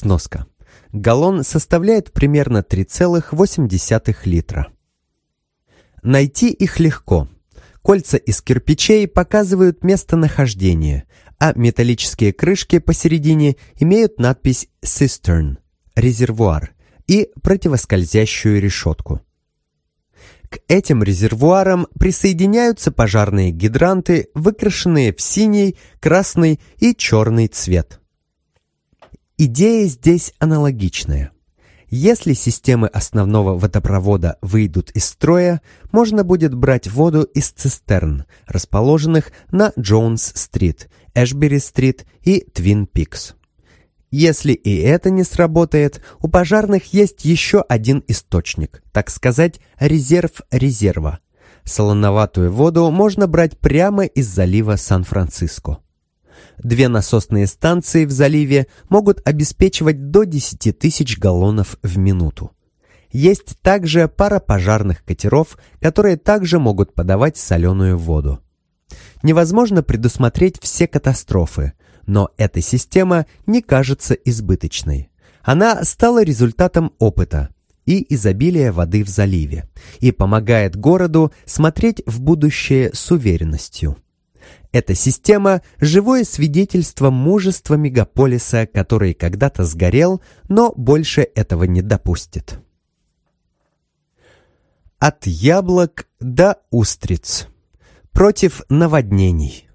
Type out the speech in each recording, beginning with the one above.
Сноска. Галлон составляет примерно 3,8 литра. Найти их легко. Кольца из кирпичей показывают местонахождение, а металлические крышки посередине имеют надпись «Cistern» – резервуар и противоскользящую решетку. К этим резервуарам присоединяются пожарные гидранты, выкрашенные в синий, красный и черный цвет. Идея здесь аналогичная. Если системы основного водопровода выйдут из строя, можно будет брать воду из цистерн, расположенных на Джонс-стрит, Эшбери-стрит и Твин-Пикс. Если и это не сработает, у пожарных есть еще один источник, так сказать, резерв резерва. Солоноватую воду можно брать прямо из залива Сан-Франциско. 2 насосные станции в заливе могут обеспечивать до 10 тысяч галлонов в минуту. Есть также пара пожарных катеров, которые также могут подавать соленую воду. Невозможно предусмотреть все катастрофы, но эта система не кажется избыточной. Она стала результатом опыта и изобилия воды в заливе и помогает городу смотреть в будущее с уверенностью. Эта система – живое свидетельство мужества мегаполиса, который когда-то сгорел, но больше этого не допустит. От яблок до устриц. Против наводнений.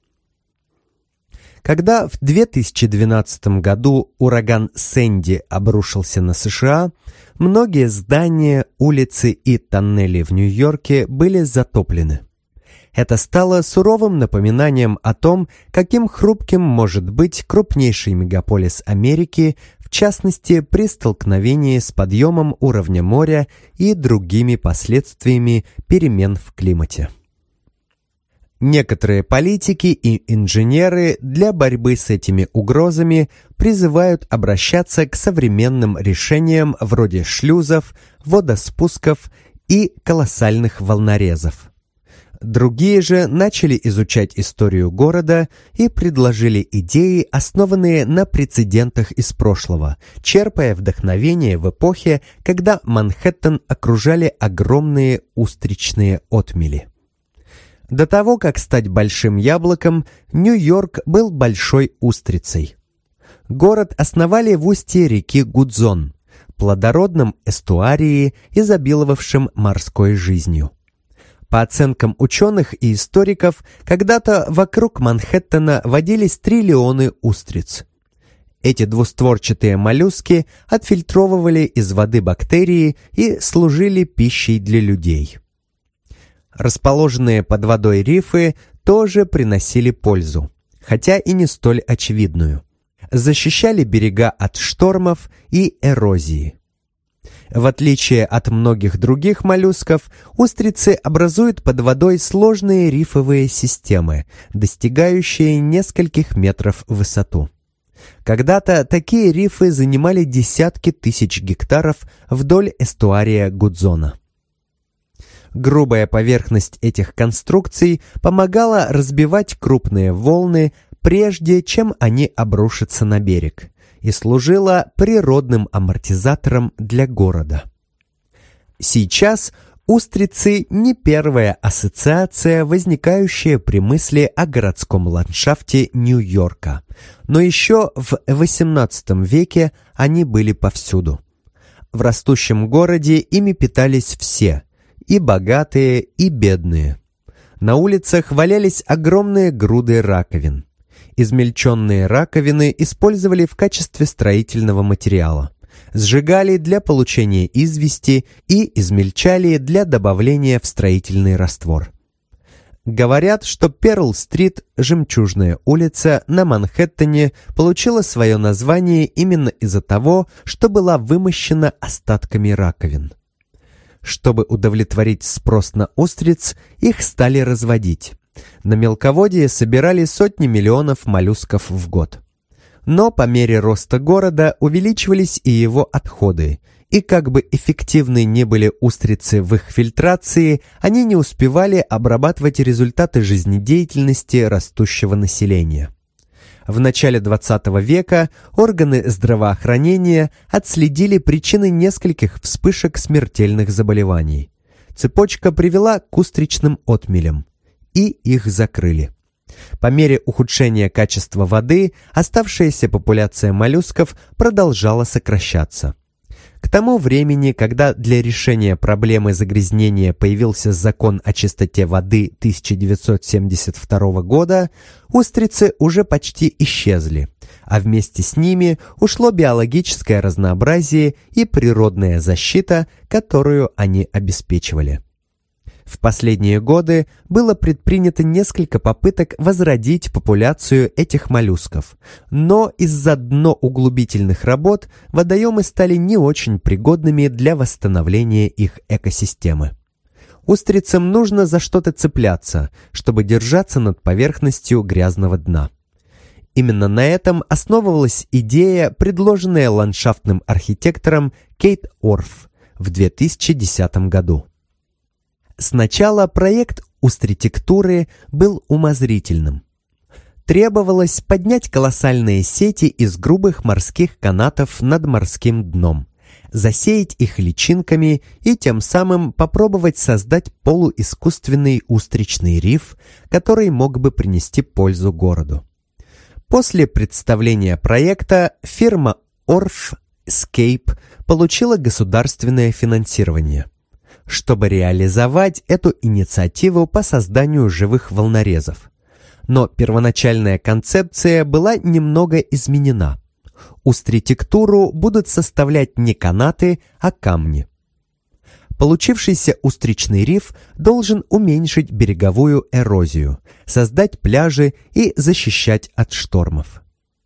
Когда в 2012 году ураган Сэнди обрушился на США, многие здания, улицы и тоннели в Нью-Йорке были затоплены. Это стало суровым напоминанием о том, каким хрупким может быть крупнейший мегаполис Америки, в частности при столкновении с подъемом уровня моря и другими последствиями перемен в климате. Некоторые политики и инженеры для борьбы с этими угрозами призывают обращаться к современным решениям вроде шлюзов, водоспусков и колоссальных волнорезов. Другие же начали изучать историю города и предложили идеи, основанные на прецедентах из прошлого, черпая вдохновение в эпохе, когда Манхэттен окружали огромные устричные отмели. До того, как стать большим яблоком, Нью-Йорк был большой устрицей. Город основали в устье реки Гудзон, плодородном эстуарии, изобиловавшем морской жизнью. По оценкам ученых и историков, когда-то вокруг Манхэттена водились триллионы устриц. Эти двустворчатые моллюски отфильтровывали из воды бактерии и служили пищей для людей. Расположенные под водой рифы тоже приносили пользу, хотя и не столь очевидную. Защищали берега от штормов и эрозии. В отличие от многих других моллюсков, устрицы образуют под водой сложные рифовые системы, достигающие нескольких метров в высоту. Когда-то такие рифы занимали десятки тысяч гектаров вдоль эстуария Гудзона. Грубая поверхность этих конструкций помогала разбивать крупные волны, прежде чем они обрушатся на берег, и служила природным амортизатором для города. Сейчас устрицы не первая ассоциация, возникающая при мысли о городском ландшафте Нью-Йорка, но еще в XVIII веке они были повсюду. В растущем городе ими питались все, и богатые, и бедные. На улицах валялись огромные груды раковин. Измельченные раковины использовали в качестве строительного материала, сжигали для получения извести и измельчали для добавления в строительный раствор. Говорят, что Перл-стрит, жемчужная улица на Манхэттене, получила свое название именно из-за того, что была вымощена остатками раковин. Чтобы удовлетворить спрос на устриц, их стали разводить. На мелководье собирали сотни миллионов моллюсков в год. Но по мере роста города увеличивались и его отходы, и как бы эффективны ни были устрицы в их фильтрации, они не успевали обрабатывать результаты жизнедеятельности растущего населения. В начале XX века органы здравоохранения отследили причины нескольких вспышек смертельных заболеваний. Цепочка привела к устричным отмелям, и их закрыли. По мере ухудшения качества воды оставшаяся популяция моллюсков продолжала сокращаться. К тому времени, когда для решения проблемы загрязнения появился закон о чистоте воды 1972 года, устрицы уже почти исчезли, а вместе с ними ушло биологическое разнообразие и природная защита, которую они обеспечивали. В последние годы было предпринято несколько попыток возродить популяцию этих моллюсков, но из-за дноуглубительных работ водоемы стали не очень пригодными для восстановления их экосистемы. Устрицам нужно за что-то цепляться, чтобы держаться над поверхностью грязного дна. Именно на этом основывалась идея, предложенная ландшафтным архитектором Кейт Орф в 2010 году. Сначала проект устритектуры был умозрительным. Требовалось поднять колоссальные сети из грубых морских канатов над морским дном, засеять их личинками и тем самым попробовать создать полуискусственный устричный риф, который мог бы принести пользу городу. После представления проекта фирма Orfscape получила государственное финансирование, чтобы реализовать эту инициативу по созданию живых волнорезов. Но первоначальная концепция была немного изменена. Устритектуру будут составлять не канаты, а камни. Получившийся устричный риф должен уменьшить береговую эрозию, создать пляжи и защищать от штормов.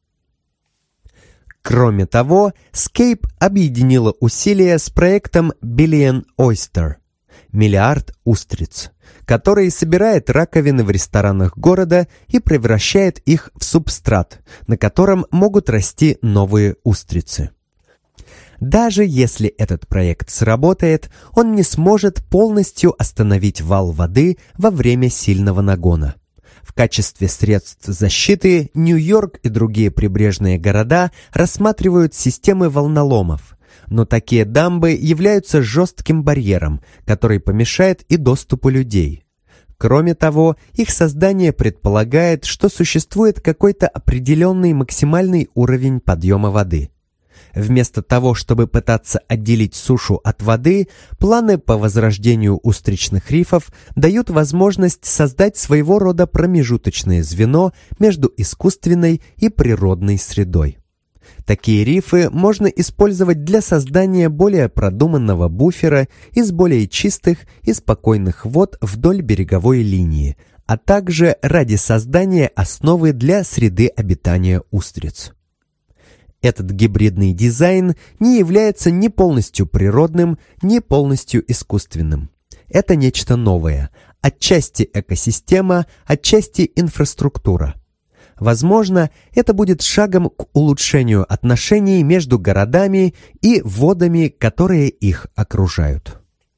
Кроме того, Scape объединила усилия с проектом Billion Oyster – «Миллиард устриц», который собирает раковины в ресторанах города и превращает их в субстрат, на котором могут расти новые устрицы. Даже если этот проект сработает, он не сможет полностью остановить вал воды во время сильного нагона. В качестве средств защиты Нью-Йорк и другие прибрежные города рассматривают системы волноломов, но такие дамбы являются жестким барьером, который помешает и доступу людей. Кроме того, их создание предполагает, что существует какой-то определенный максимальный уровень подъема воды. Вместо того, чтобы пытаться отделить сушу от воды, планы по возрождению устричных рифов дают возможность создать своего рода промежуточное звено между искусственной и природной средой. Такие рифы можно использовать для создания более продуманного буфера из более чистых и спокойных вод вдоль береговой линии, а также ради создания основы для среды обитания устриц. Этот гибридный дизайн не является ни полностью природным, ни полностью искусственным. Это нечто новое, отчасти экосистема, отчасти инфраструктура. Возможно, это будет шагом к улучшению отношений между городами и водами, которые их окружают.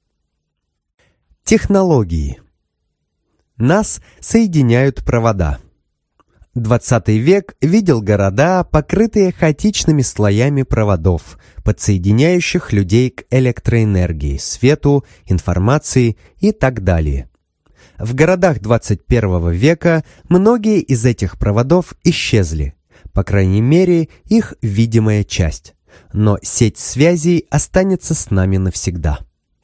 Технологии. Нас соединяют провода. 20 век видел города, покрытые хаотичными слоями проводов, подсоединяющих людей к электроэнергии, свету, информации и так далее. В городах 21 века многие из этих проводов исчезли, по крайней мере, их видимая часть, но сеть связей останется с нами навсегда.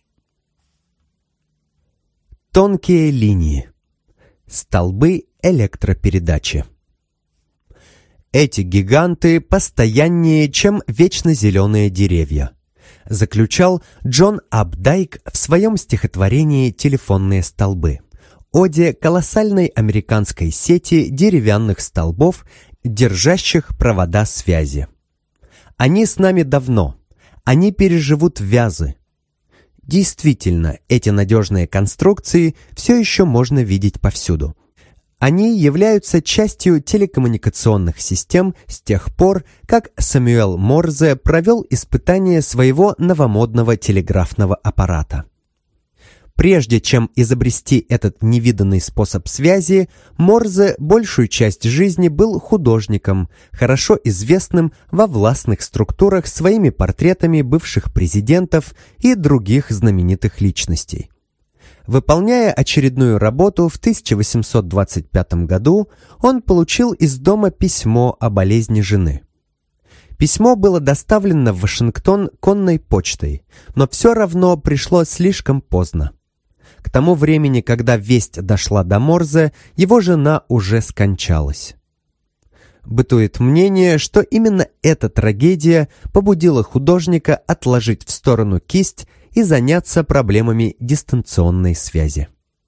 Тонкие линии. Столбы электропередачи. Эти гиганты постояннее, чем вечно зеленые деревья, заключал Джон Апдайк в своем стихотворении «Телефонные столбы», оде колоссальной американской сети деревянных столбов, держащих провода связи. Они с нами давно, они переживут вязы. Действительно, эти надежные конструкции все еще можно видеть повсюду. Они являются частью телекоммуникационных систем с тех пор, как Сэмюэл Морзе провел испытание своего новомодного телеграфного аппарата. Прежде чем изобрести этот невиданный способ связи, Морзе большую часть жизни был художником, хорошо известным во властных структурах своими портретами бывших президентов и других знаменитых личностей. Выполняя очередную работу в 1825 году, он получил из дома письмо о болезни жены. Письмо было доставлено в Вашингтон конной почтой, но все равно пришло слишком поздно. К тому времени, когда весть дошла до Морзе, его жена уже скончалась. Бытует мнение, что именно эта трагедия побудила художника отложить в сторону кисть и заняться проблемами дистанционной связи.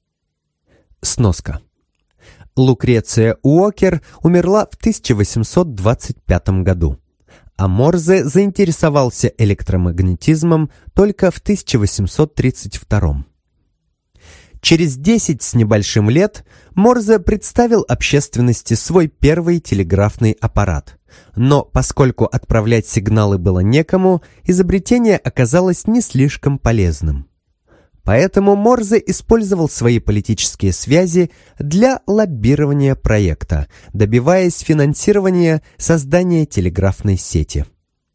Сноска. Лукреция Уокер умерла в 1825 году, а Морзе заинтересовался электромагнетизмом только в 1832. Через 10 с небольшим лет Морзе представил общественности свой первый телеграфный аппарат. Но поскольку отправлять сигналы было некому, изобретение оказалось не слишком полезным. Поэтому Морзе использовал свои политические связи для лоббирования проекта, добиваясь финансирования создания телеграфной сети.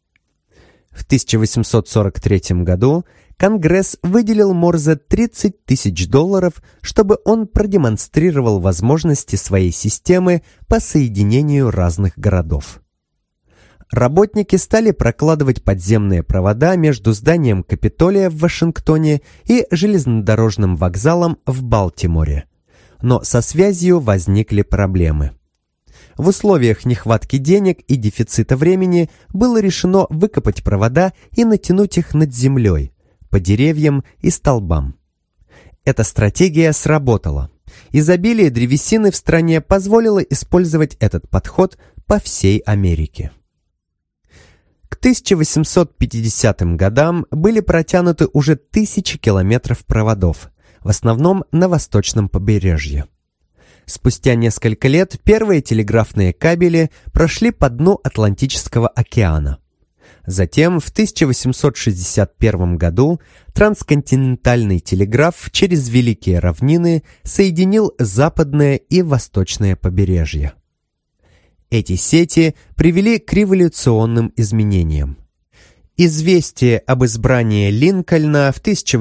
В 1843 году Конгресс выделил Морзе $30 000, чтобы он продемонстрировал возможности своей системы по соединению разных городов. Работники стали прокладывать подземные провода между зданием Капитолия в Вашингтоне и железнодорожным вокзалом в Балтиморе. Но со связью возникли проблемы. В условиях нехватки денег и дефицита времени было решено выкопать провода и натянуть их над землей, по деревьям и столбам. Эта стратегия сработала. Изобилие древесины в стране позволило использовать этот подход по всей Америке. К 1850 годам были протянуты уже тысячи километров проводов, в основном на восточном побережье. Спустя несколько лет первые телеграфные кабели прошли по дну Атлантического океана. Затем в 1861 году трансконтинентальный телеграф через Великие равнины соединил западное и восточное побережье. Эти сети привели к революционным изменениям. Известие об избрании Линкольна в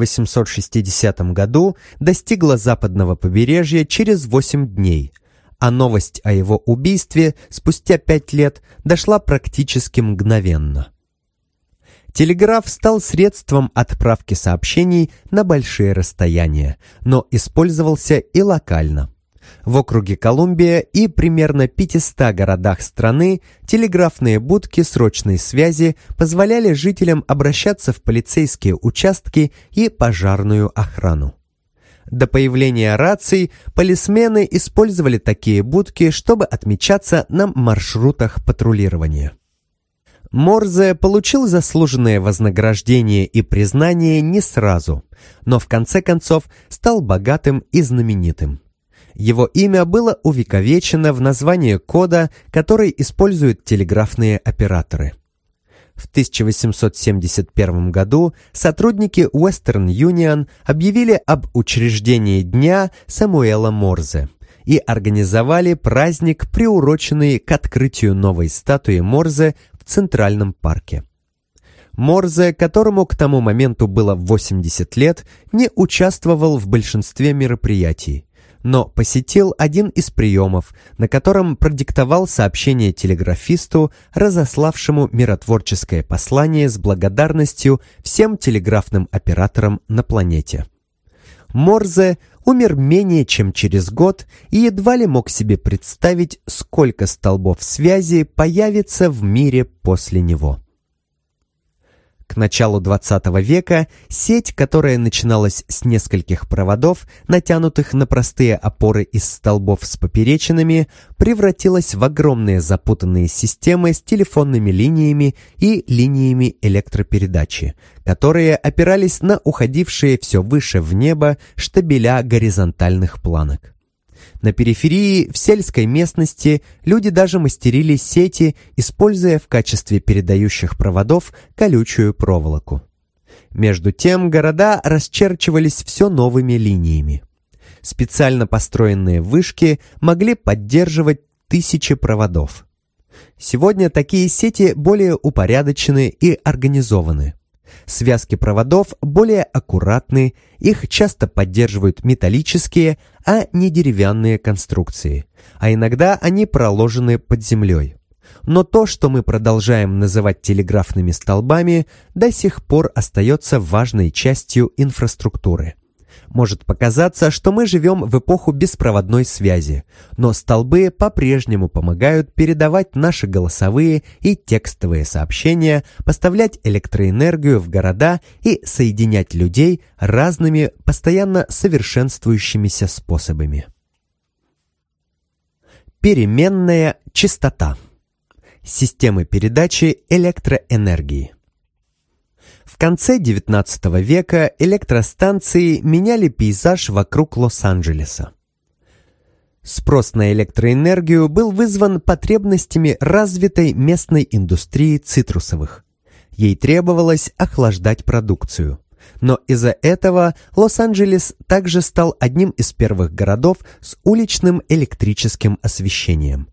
1860 году достигло западного побережья через 8 дней, а новость о его убийстве спустя 5 лет дошла практически мгновенно. Телеграф стал средством отправки сообщений на большие расстояния, но использовался и локально. В округе Колумбия и примерно 500 городах страны телеграфные будки срочной связи позволяли жителям обращаться в полицейские участки и пожарную охрану. До появления раций полисмены использовали такие будки, чтобы отмечаться на маршрутах патрулирования. Морзе получил заслуженное вознаграждение и признание не сразу, но в конце концов стал богатым и знаменитым. Его имя было увековечено в названии кода, который используют телеграфные операторы. В 1871 году сотрудники Western Union объявили об учреждении Дня Самуэла Морзе и организовали праздник, приуроченный к открытию новой статуи Морзе в Центральном парке. Морзе, которому к тому моменту было 80 лет, не участвовал в большинстве мероприятий, но посетил один из приемов, на котором продиктовал сообщение телеграфисту, разославшему миротворческое послание с благодарностью всем телеграфным операторам на планете. Морзе умер менее чем через год и едва ли мог себе представить, сколько столбов связи появится в мире после него. К началу XX века сеть, которая начиналась с нескольких проводов, натянутых на простые опоры из столбов с поперечинами, превратилась в огромные запутанные системы с телефонными линиями и линиями электропередачи, которые опирались на уходившие все выше в небо штабеля горизонтальных планок. На периферии, в сельской местности, люди даже мастерили сети, используя в качестве передающих проводов колючую проволоку. Между тем города расчерчивались все новыми линиями. Специально построенные вышки могли поддерживать тысячи проводов. Сегодня такие сети более упорядочены и организованы. Связки проводов более аккуратны, их часто поддерживают металлические, а не деревянные конструкции, а иногда они проложены под землей. Но то, что мы продолжаем называть телеграфными столбами, до сих пор остается важной частью инфраструктуры. Может показаться, что мы живем в эпоху беспроводной связи, но столбы по-прежнему помогают передавать наши голосовые и текстовые сообщения, поставлять электроэнергию в города и соединять людей разными, постоянно совершенствующимися способами. Переменная частота. Системы передачи электроэнергии. В конце XIX века электростанции меняли пейзаж вокруг Лос-Анджелеса. Спрос на электроэнергию был вызван потребностями развитой местной индустрии цитрусовых. Ей требовалось охлаждать продукцию. Но из-за этого Лос-Анджелес также стал одним из первых городов с уличным электрическим освещением.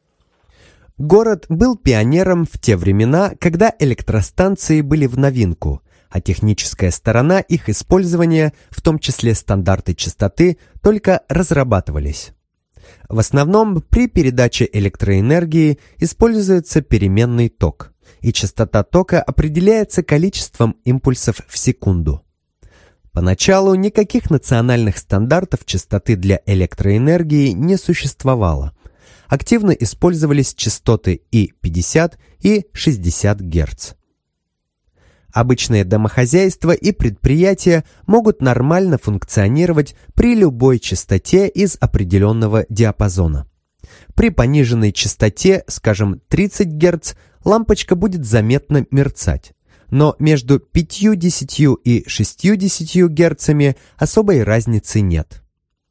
Город был пионером в те времена, когда электростанции были в новинку, а техническая сторона их использования, в том числе стандарты частоты, только разрабатывались. В основном при передаче электроэнергии используется переменный ток, и частота тока определяется количеством импульсов в секунду. Поначалу никаких национальных стандартов частоты для электроэнергии не существовало. Активно использовались частоты и 50, и 60 Гц. Обычные домохозяйства и предприятия могут нормально функционировать при любой частоте из определенного диапазона. При пониженной частоте, скажем, 30 Гц, лампочка будет заметно мерцать, но между 50 и 60 Гц особой разницы нет.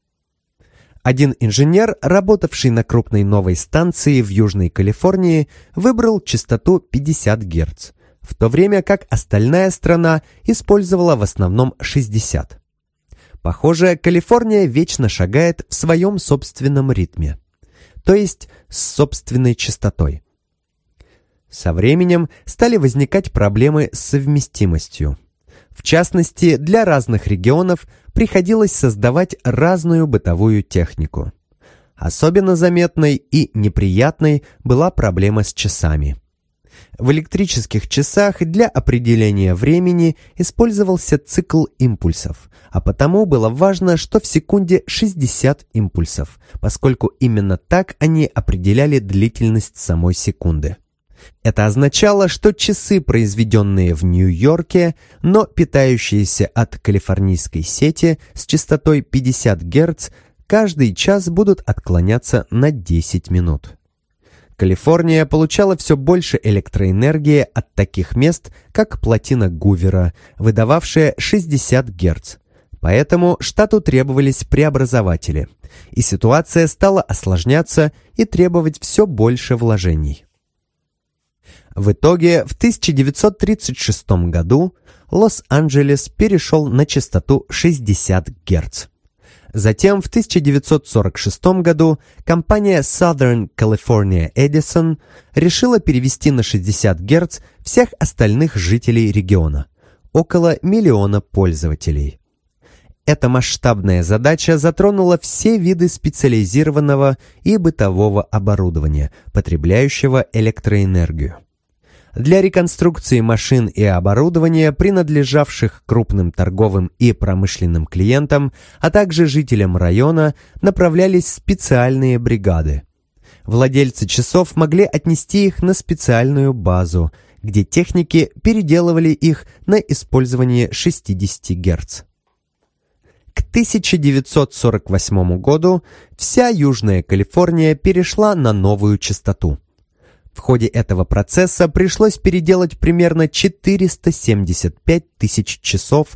Один инженер, работавший на крупной новой станции в Южной Калифорнии, выбрал частоту 50 Гц, в то время как остальная страна использовала в основном 60. Похоже, Калифорния вечно шагает в своем собственном ритме, то есть с собственной частотой. Со временем стали возникать проблемы с совместимостью. В частности, для разных регионов приходилось создавать разную бытовую технику. Особенно заметной и неприятной была проблема с часами. В электрических часах для определения времени использовался цикл импульсов, а потому было важно, что в секунде 60 импульсов, поскольку именно так они определяли длительность самой секунды. Это означало, что часы, произведенные в Нью-Йорке, но питающиеся от калифорнийской сети с частотой 50 Гц, каждый час будут отклоняться на 10 минут. Калифорния получала все больше электроэнергии от таких мест, как плотина Гувера, выдававшая 60 Гц. Поэтому штату требовались преобразователи, и ситуация стала осложняться и требовать все больше вложений. В итоге в 1936 году Лос-Анджелес перешел на частоту 60 Гц. Затем в 1946 году компания Southern California Edison решила перевести на 60 Гц всех остальных жителей региона, около 1 миллиона пользователей. Эта масштабная задача затронула все виды специализированного и бытового оборудования, потребляющего электроэнергию. Для реконструкции машин и оборудования, принадлежавших крупным торговым и промышленным клиентам, а также жителям района, направлялись специальные бригады. Владельцы часов могли отнести их на специальную базу, где техники переделывали их на использование 60 Гц. К 1948 году вся Южная Калифорния перешла на новую частоту. В ходе этого процесса пришлось переделать примерно 475 тысяч часов,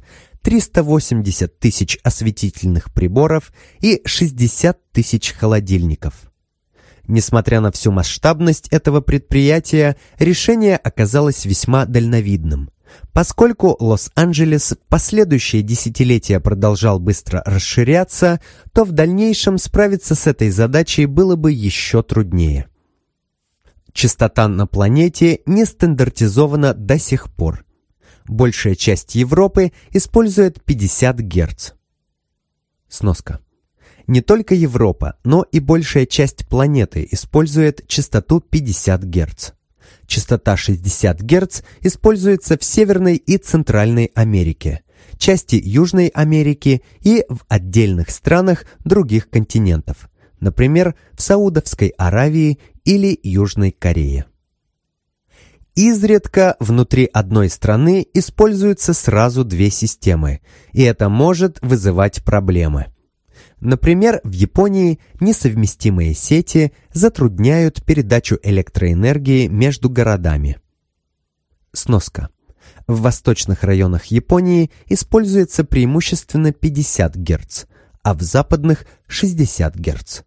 380 тысяч осветительных приборов и 60 тысяч холодильников. Несмотря на всю масштабность этого предприятия, решение оказалось весьма дальновидным. Поскольку Лос-Анджелес последующие десятилетия продолжал быстро расширяться, то в дальнейшем справиться с этой задачей было бы еще труднее. Частота на планете не стандартизована до сих пор. Большая часть Европы использует 50 Гц. Сноска. Не только Европа, но и большая часть планеты использует частоту 50 Гц. Частота 60 Гц используется в Северной и Центральной Америке, части Южной Америки и в отдельных странах других континентов, например, в Саудовской Аравии или Южной Корее. Изредка внутри одной страны используются сразу две системы, и это может вызывать проблемы. Например, в Японии несовместимые сети затрудняют передачу электроэнергии между городами. Сноска. В восточных районах Японии используется преимущественно 50 Гц, а в западных – 60 Гц.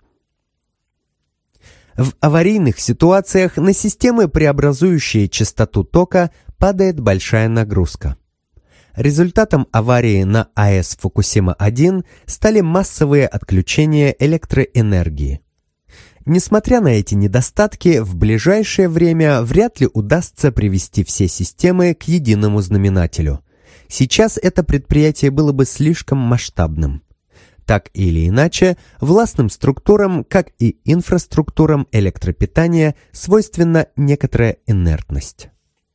В аварийных ситуациях на системы, преобразующие частоту тока, падает большая нагрузка. Результатом аварии на АЭС Фукусима-1 стали массовые отключения электроэнергии. Несмотря на эти недостатки, в ближайшее время вряд ли удастся привести все системы к единому знаменателю. Сейчас это предприятие было бы слишком масштабным. Так или иначе, властным структурам, как и инфраструктурам электропитания, свойственна некоторая инертность.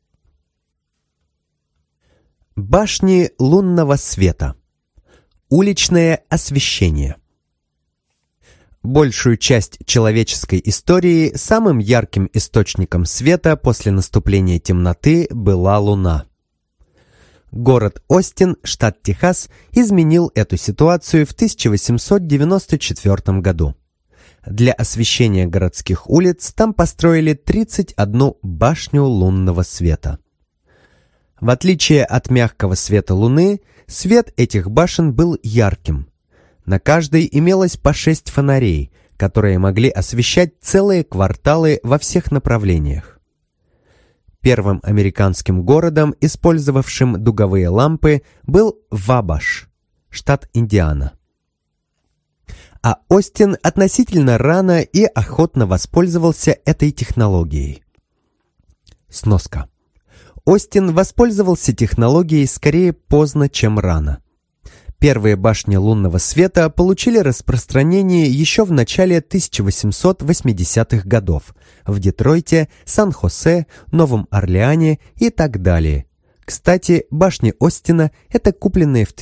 Башни лунного света. Уличное освещение. Большую часть человеческой истории самым ярким источником света после наступления темноты была Луна. Город Остин, штат Техас, изменил эту ситуацию в 1894 году. Для освещения городских улиц там построили 31 башню лунного света. В отличие от мягкого света Луны, свет этих башен был ярким. На каждой имелось по 6 фонарей, которые могли освещать целые кварталы во всех направлениях. Первым американским городом, использовавшим дуговые лампы, был Вабаш, штат Индиана. А Остин относительно рано и охотно воспользовался этой технологией. Сноска. Остин воспользовался технологией скорее поздно, чем рано. Первые башни лунного света получили распространение еще в начале 1880-х годов в Детройте, Сан-Хосе, Новом Орлеане и так далее. Кстати, башни Остина – это купленные в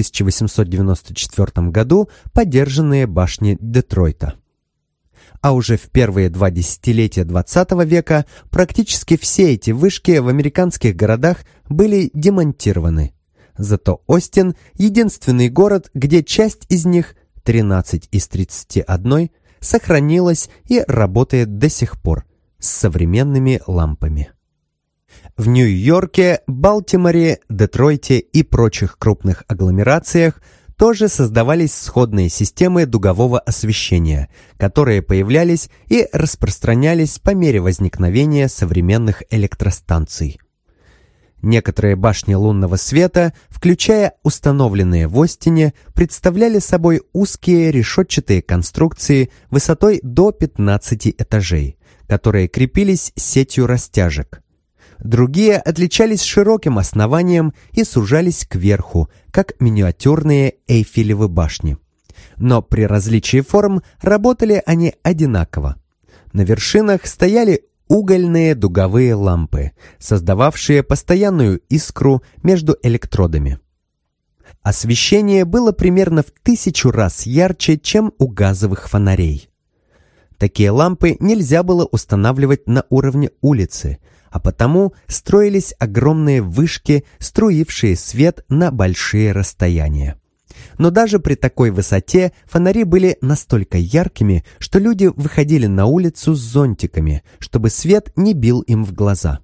1894 году подержанные башни Детройта. А уже в первые 2 десятилетия XX века практически все эти вышки в американских городах были демонтированы. Зато Остин – единственный город, где часть из них, 13 из 31, сохранилась и работает до сих пор с современными лампами. В Нью-Йорке, Балтиморе, Детройте и прочих крупных агломерациях тоже создавались сходные системы дугового освещения, которые появлялись и распространялись по мере возникновения современных электростанций. Некоторые башни лунного света, включая установленные в Остине, представляли собой узкие решетчатые конструкции высотой до 15 этажей, которые крепились сетью растяжек. Другие отличались широким основанием и сужались кверху, как миниатюрные Эйфелевы башни. Но при различии форм работали они одинаково. На вершинах стояли угольные дуговые лампы, создававшие постоянную искру между электродами. Освещение было примерно в 1000 раз ярче, чем у газовых фонарей. Такие лампы нельзя было устанавливать на уровне улицы, а потому строились огромные вышки, струившие свет на большие расстояния. Но даже при такой высоте фонари были настолько яркими, что люди выходили на улицу с зонтиками, чтобы свет не бил им в глаза.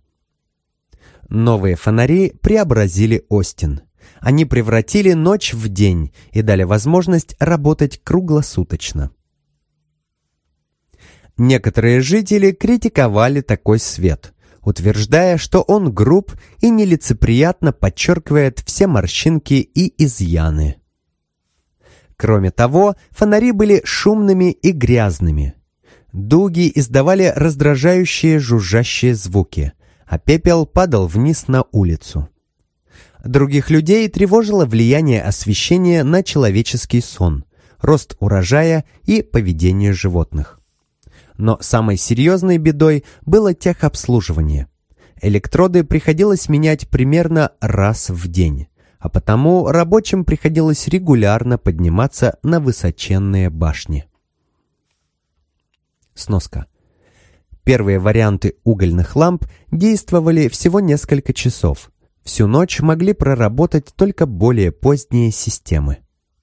Новые фонари преобразили Остин. Они превратили ночь в день и дали возможность работать круглосуточно. Некоторые жители критиковали такой свет. утверждая, что он груб и нелицеприятно подчеркивает все морщинки и изъяны. Кроме того, фонари были шумными и грязными. Дуги издавали раздражающие жужжащие звуки, а пепел падал вниз на улицу. Других людей тревожило влияние освещения на человеческий сон, рост урожая и поведение животных. Но самой серьезной бедой было техобслуживание. Электроды приходилось менять примерно раз в день, а потому рабочим приходилось регулярно подниматься на высоченные башни. Сноска. Первые варианты угольных ламп действовали всего несколько часов. Всю ночь могли проработать только более поздние системы.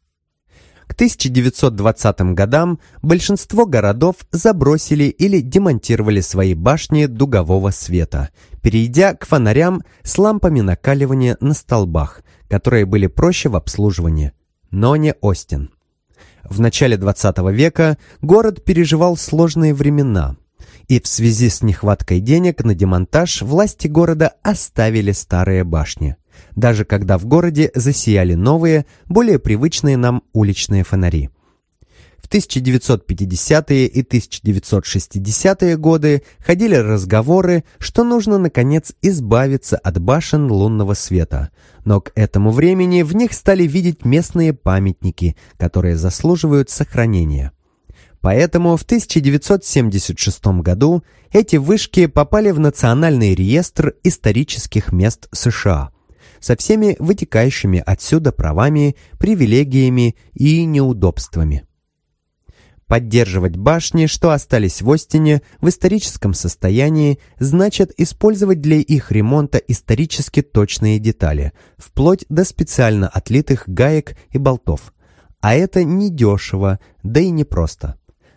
К 1920 годам большинство городов забросили или демонтировали свои башни дугового света, перейдя к фонарям с лампами накаливания на столбах, которые были проще в обслуживании, но не Остин. В начале 20 века город переживал сложные времена, и в связи с нехваткой денег на демонтаж власти города оставили старые башни, даже когда в городе засияли новые, более привычные нам уличные фонари. В 1950-е и 1960-е годы ходили разговоры, что нужно, наконец, избавиться от башен лунного света, но к этому времени в них стали видеть местные памятники, которые заслуживают сохранения. Поэтому в 1976 году эти вышки попали в Национальный реестр исторических мест США со всеми вытекающими отсюда правами, привилегиями и неудобствами. Поддерживать башни, что остались в Остине, в историческом состоянии, значит использовать для их ремонта исторически точные детали, вплоть до специально отлитых гаек и болтов. А это недешево, да и непросто.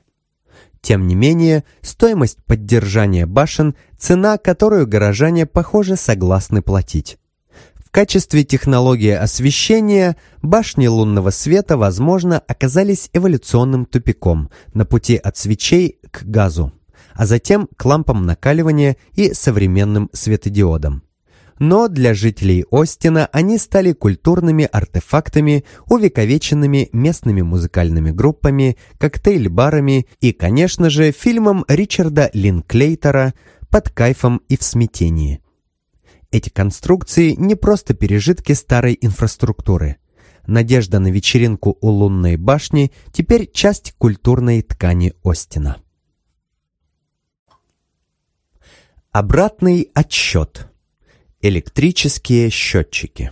Тем не менее, стоимость поддержания башен – цена, которую горожане, похоже, согласны платить. В качестве технологии освещения башни лунного света, возможно, оказались эволюционным тупиком на пути от свечей к газу, а затем к лампам накаливания и современным светодиодам. Но для жителей Остина они стали культурными артефактами, увековеченными местными музыкальными группами, коктейль-барами и, конечно же, фильмом Ричарда Линклейтера «Под кайфом и в смятении». Эти конструкции не просто пережитки старой инфраструктуры. Надежда на вечеринку у лунной башни теперь часть культурной ткани Остина. Обратный отсчет. Электрические счетчики.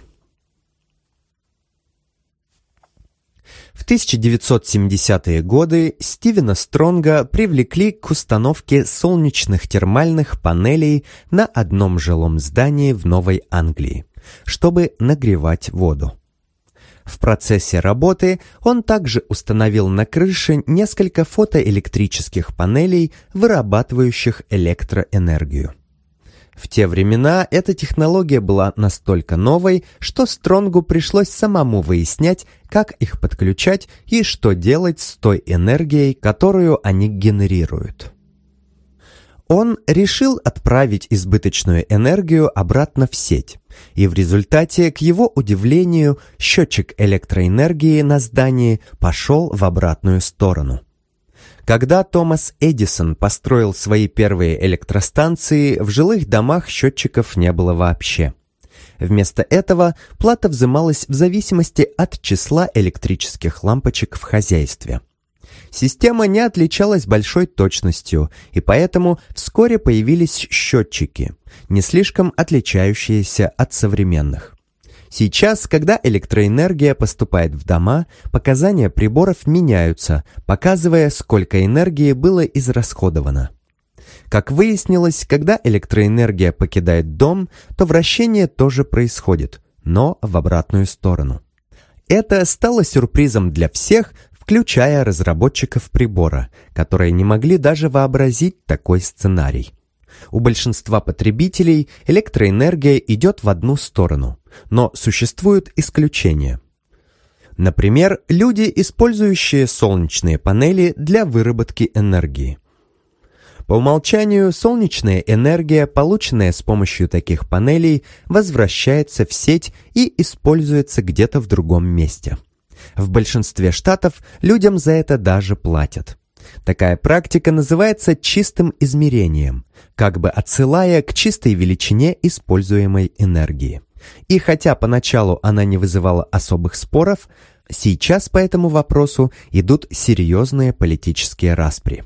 В 1970-е годы Стивена Стронга привлекли к установке солнечных термальных панелей на одном жилом здании в Новой Англии, чтобы нагревать воду. В процессе работы он также установил на крыше несколько фотоэлектрических панелей, вырабатывающих электроэнергию. В те времена эта технология была настолько новой, что Стронгу пришлось самому выяснять, как их подключать и что делать с той энергией, которую они генерируют. Он решил отправить избыточную энергию обратно в сеть, и в результате, к его удивлению, счетчик электроэнергии на здании пошел в обратную сторону. Когда Томас Эдисон построил свои первые электростанции, в жилых домах счетчиков не было вообще. Вместо этого плата взималась в зависимости от числа электрических лампочек в хозяйстве. Система не отличалась большой точностью, и поэтому вскоре появились счетчики, не слишком отличающиеся от современных. Сейчас, когда электроэнергия поступает в дома, показания приборов меняются, показывая, сколько энергии было израсходовано. Как выяснилось, когда электроэнергия покидает дом, то вращение тоже происходит, но в обратную сторону. Это стало сюрпризом для всех, включая разработчиков прибора, которые не могли даже вообразить такой сценарий. У большинства потребителей электроэнергия идет в одну сторону, но существуют исключения. Например, люди, использующие солнечные панели для выработки энергии. По умолчанию, солнечная энергия, полученная с помощью таких панелей, возвращается в сеть и используется где-то в другом месте. В большинстве штатов людям за это даже платят. Такая практика называется чистым измерением, как бы отсылая к чистой величине используемой энергии. И хотя поначалу она не вызывала особых споров, сейчас по этому вопросу идут серьезные политические распри.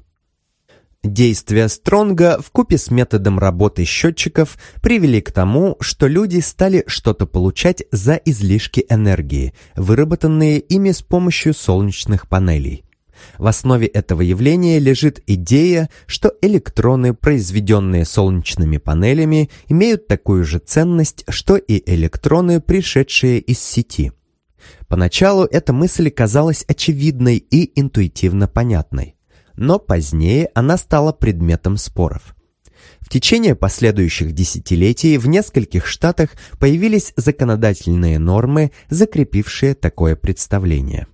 Действия Стронга вкупе с методом работы счетчиков привели к тому, что люди стали что-то получать за излишки энергии, выработанные ими с помощью солнечных панелей. В основе этого явления лежит идея, что электроны, произведенные солнечными панелями, имеют такую же ценность, что и электроны, пришедшие из сети. Поначалу эта мысль казалась очевидной и интуитивно понятной. Но позднее она стала предметом споров. В течение последующих десятилетий в нескольких штатах появились законодательные нормы, закрепившие такое представление.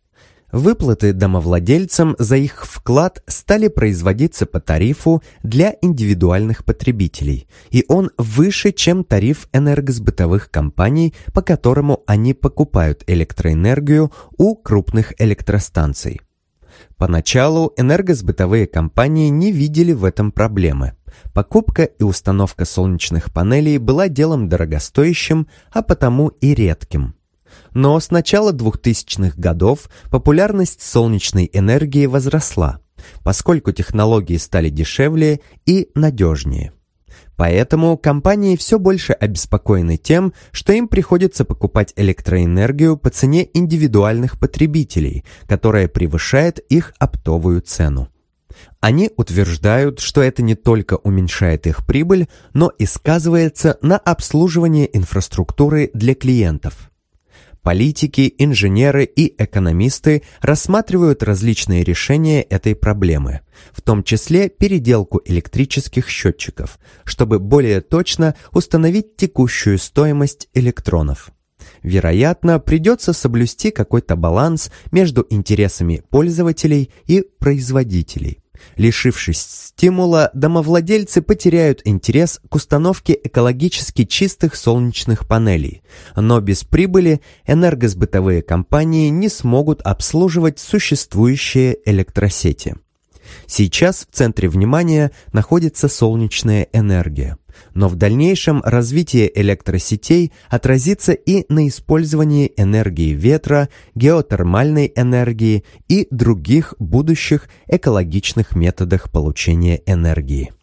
Выплаты домовладельцам за их вклад стали производиться по тарифу для индивидуальных потребителей, и он выше, чем тариф энергосбытовых компаний, по которому они покупают электроэнергию у крупных электростанций. Поначалу энергосбытовые компании не видели в этом проблемы. Покупка и установка солнечных панелей была делом дорогостоящим, а потому и редким. Но с начала 2000-х годов популярность солнечной энергии возросла, поскольку технологии стали дешевле и надежнее. Поэтому компании все больше обеспокоены тем, что им приходится покупать электроэнергию по цене индивидуальных потребителей, которая превышает их оптовую цену. Они утверждают, что это не только уменьшает их прибыль, но и сказывается на обслуживании инфраструктуры для клиентов. Политики, инженеры и экономисты рассматривают различные решения этой проблемы, в том числе переделку электрических счетчиков, чтобы более точно установить текущую стоимость электронов. Вероятно, придется соблюсти какой-то баланс между интересами пользователей и производителей. Лишившись стимула, домовладельцы потеряют интерес к установке экологически чистых солнечных панелей, но без прибыли энергосбытовые компании не смогут обслуживать существующие электросети. Сейчас в центре внимания находится солнечная энергия, но в дальнейшем развитие электросетей отразится и на использовании энергии ветра, геотермальной энергии и других будущих экологичных методах получения энергии.